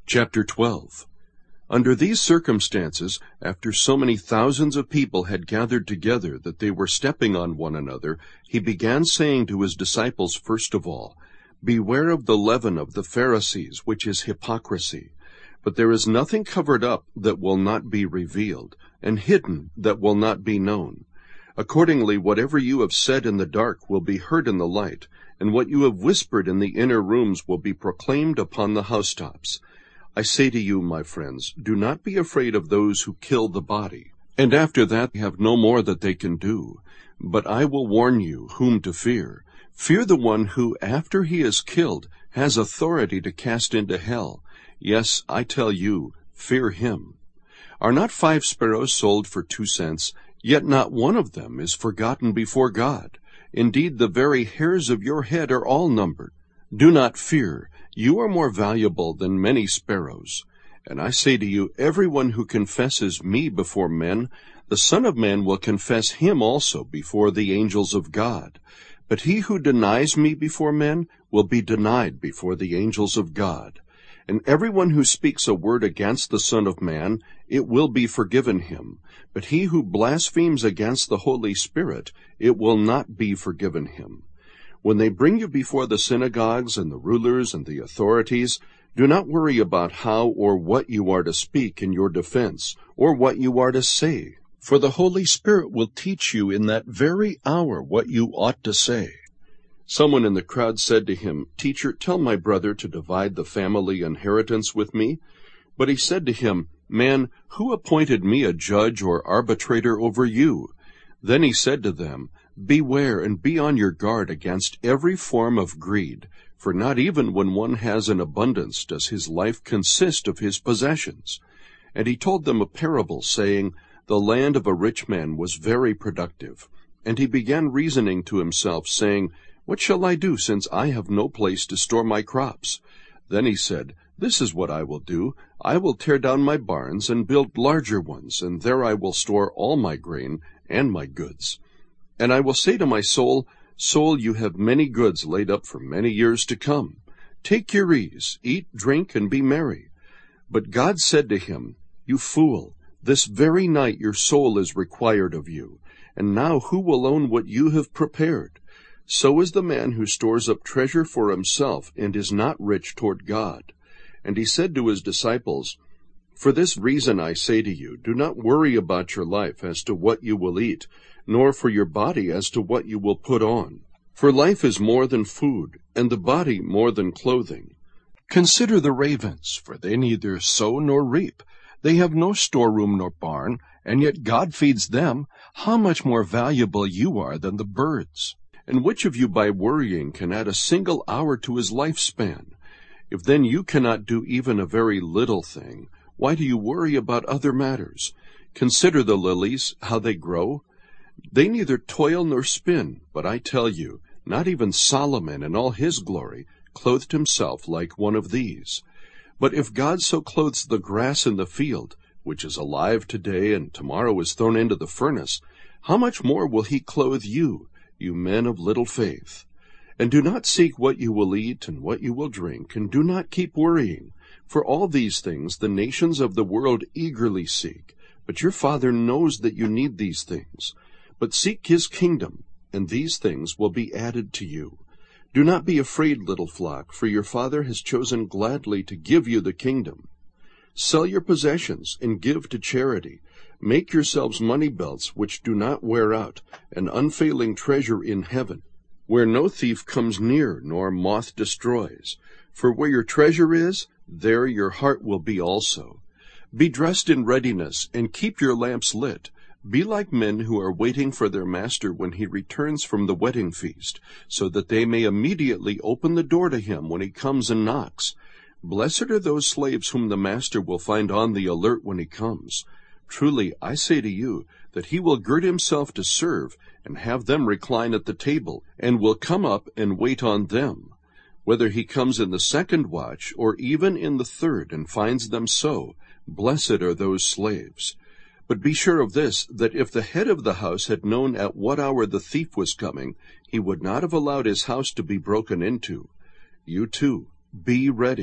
Chapter 12. Under these circumstances, after so many thousands of people had gathered together that they were stepping on one another, he began saying to his disciples first of all, "Beware of the leaven of the Pharisees, which is hypocrisy. But there is nothing covered up that will not be revealed, and hidden that will not be known. Accordingly, whatever you have said in the dark will be heard in the light, and what you have whispered in the inner rooms will be proclaimed upon the housetops. I say to you, my friends, do not be afraid of those who kill the body, and after that have no more that they can do. But I will warn you whom to fear. Fear the one who, after he is killed, has authority to cast into hell. Yes, I tell you, fear him. Are not 5 sparrows sold for 2 cents? Yet not one of them is forgotten before God. Indeed, the very hairs of your head are all numbered. Do not fear. You are more valuable than many sparrows. And I say to you, everyone who confesses me before men, the Son of Man will confess him also before the angels of God. But he who denies me before men will be denied before the angels of God. And everyone who speaks a word against the Son of Man, it will be forgiven him. But he who blasphemes against the Holy Spirit, it will not be forgiven him. When they bring you before the synagogues and the rulers and the authorities, do not worry about how or what you are to speak in your defense, or what you are to say. For the Holy Spirit will teach you in that very hour what you ought to say." Someone in the crowd said to him, "Teacher, tell my brother to divide the family inheritance with me." But he said to him, "Man, who appointed me a judge or arbitrator over you?" Then he said to them, "Beware and be on your guard against every form of greed, for not even when one has an abundance does his life consist of his possessions." And he told them a parable, saying, "The land of a rich man was very productive. And he began reasoning to himself, saying, 'What shall I do, since I have no place to store my crops?' Then he said, 'This is what I will do. I will tear down my barns and build larger ones, and there I will store all my grain and my goods. And I will say to my soul, Soul, you have many goods laid up for many years to come. Take your ease, eat, drink, and be merry.' But God said to him, 'You fool, this very night your soul is required of you. And now who will own what you have prepared? So is the man who stores up treasure for himself and is not rich toward God.' And he said to his disciples, 'For this reason I say to you, do not worry about your life as to what you will eat, nor for your body as to what you will put on. For life is more than food, and the body more than clothing. Consider the ravens, for they neither sow nor reap. They have no storeroom nor barn, and yet God feeds them. How much more valuable you are than the birds? And which of you by worrying can add a single hour to his lifespan? If then you cannot do even a very little thing, why do you worry about other matters? Consider the lilies, how they grow. They neither toil nor spin, but I tell you, not even Solomon in all his glory clothed himself like one of these. But if God so clothes the grass in the field, which is alive today and tomorrow is thrown into the furnace, how much more will he clothe you, you men of little faith? And do not seek what you will eat and what you will drink, and do not keep worrying. For all these things the nations of the world eagerly seek, but your Father knows that you need these things. But seek his kingdom, and these things will be added to you. Do not be afraid, little flock, for your Father has chosen gladly to give you the kingdom. Sell your possessions and give to charity. Make yourselves money belts which do not wear out, an unfailing treasure in heaven, where no thief comes near nor moth destroys. For where your treasure is, there your heart will be also. Be dressed in readiness, and keep your lamps lit. Be like men who are waiting for their master when he returns from the wedding feast, so that they may immediately open the door to him when he comes and knocks. Blessed are those slaves whom the master will find on the alert when he comes. Truly, I say to you, that he will gird himself to serve, and have them recline at the table, and will come up and wait on them. Whether he comes in the 2nd watch, or even in the 3rd, and finds them so, blessed are those slaves. But be sure of this, that if the head of the house had known at what hour the thief was coming, he would not have allowed his house to be broken into. You too, be ready,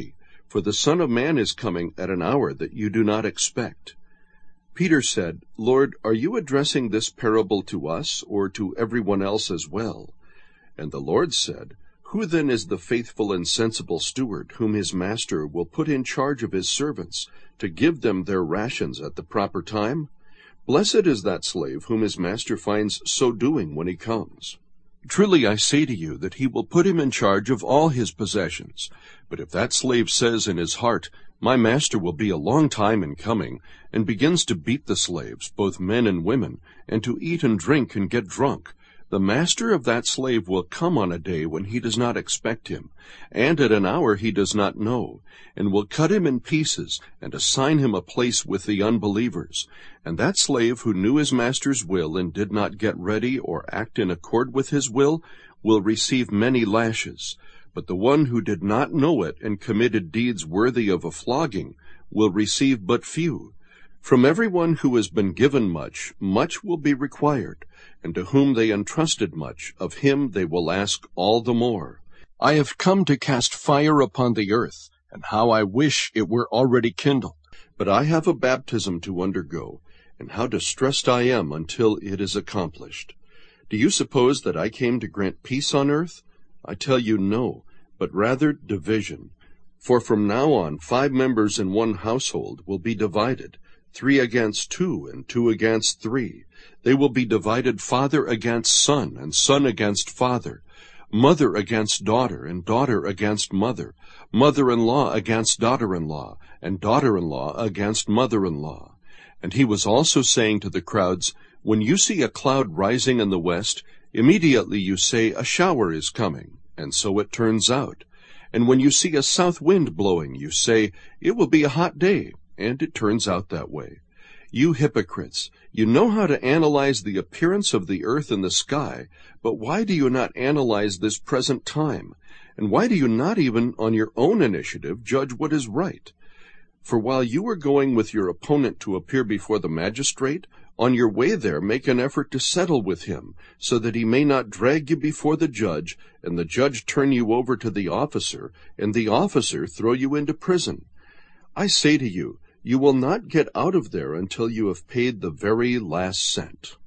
for the Son of Man is coming at an hour that you do not expect." Peter said, "Lord, are you addressing this parable to us, or to everyone else as well?" And the Lord said, "Who then is the faithful and sensible steward, whom his master will put in charge of his servants, to give them their rations at the proper time? Blessed is that slave whom his master finds so doing when he comes. Truly I say to you that he will put him in charge of all his possessions. But if that slave says in his heart, 'My master will be a long time in coming,' and begins to beat the slaves, both men and women, and to eat and drink and get drunk, the master of that slave will come on a day when he does not expect him, and at an hour he does not know, and will cut him in pieces, and assign him a place with the unbelievers. And that slave who knew his master's will and did not get ready or act in accord with his will receive many lashes. But the one who did not know it and committed deeds worthy of a flogging will receive but few. From everyone who has been given much, much will be required, and to whom they entrusted much, of him they will ask all the more. I have come to cast fire upon the earth, and how I wish it were already kindled. But I have a baptism to undergo, and how distressed I am until it is accomplished. Do you suppose that I came to grant peace on earth? I tell you no, but rather division. For from now on 5 members in one household will be divided, 3 against 2, and 2 against 3. They will be divided father against son, and son against father, mother against daughter, and daughter against mother, mother-in-law against daughter-in-law, and daughter-in-law against mother-in-law." And he was also saying to the crowds, "When you see a cloud rising in the west, immediately you say, 'A shower is coming,' and so it turns out. And when you see a south wind blowing, you say, 'It will be a hot day,' and it turns out that way. You hypocrites, you know how to analyze the appearance of the earth and the sky, but why do you not analyze this present time? And why do you not even on your own initiative judge what is right? For while you are going with your opponent to appear before the magistrate, on your way there make an effort to settle with him, so that he may not drag you before the judge, and the judge turn you over to the officer, and the officer throw you into prison. I say to you, you will not get out of there until you have paid the very last cent."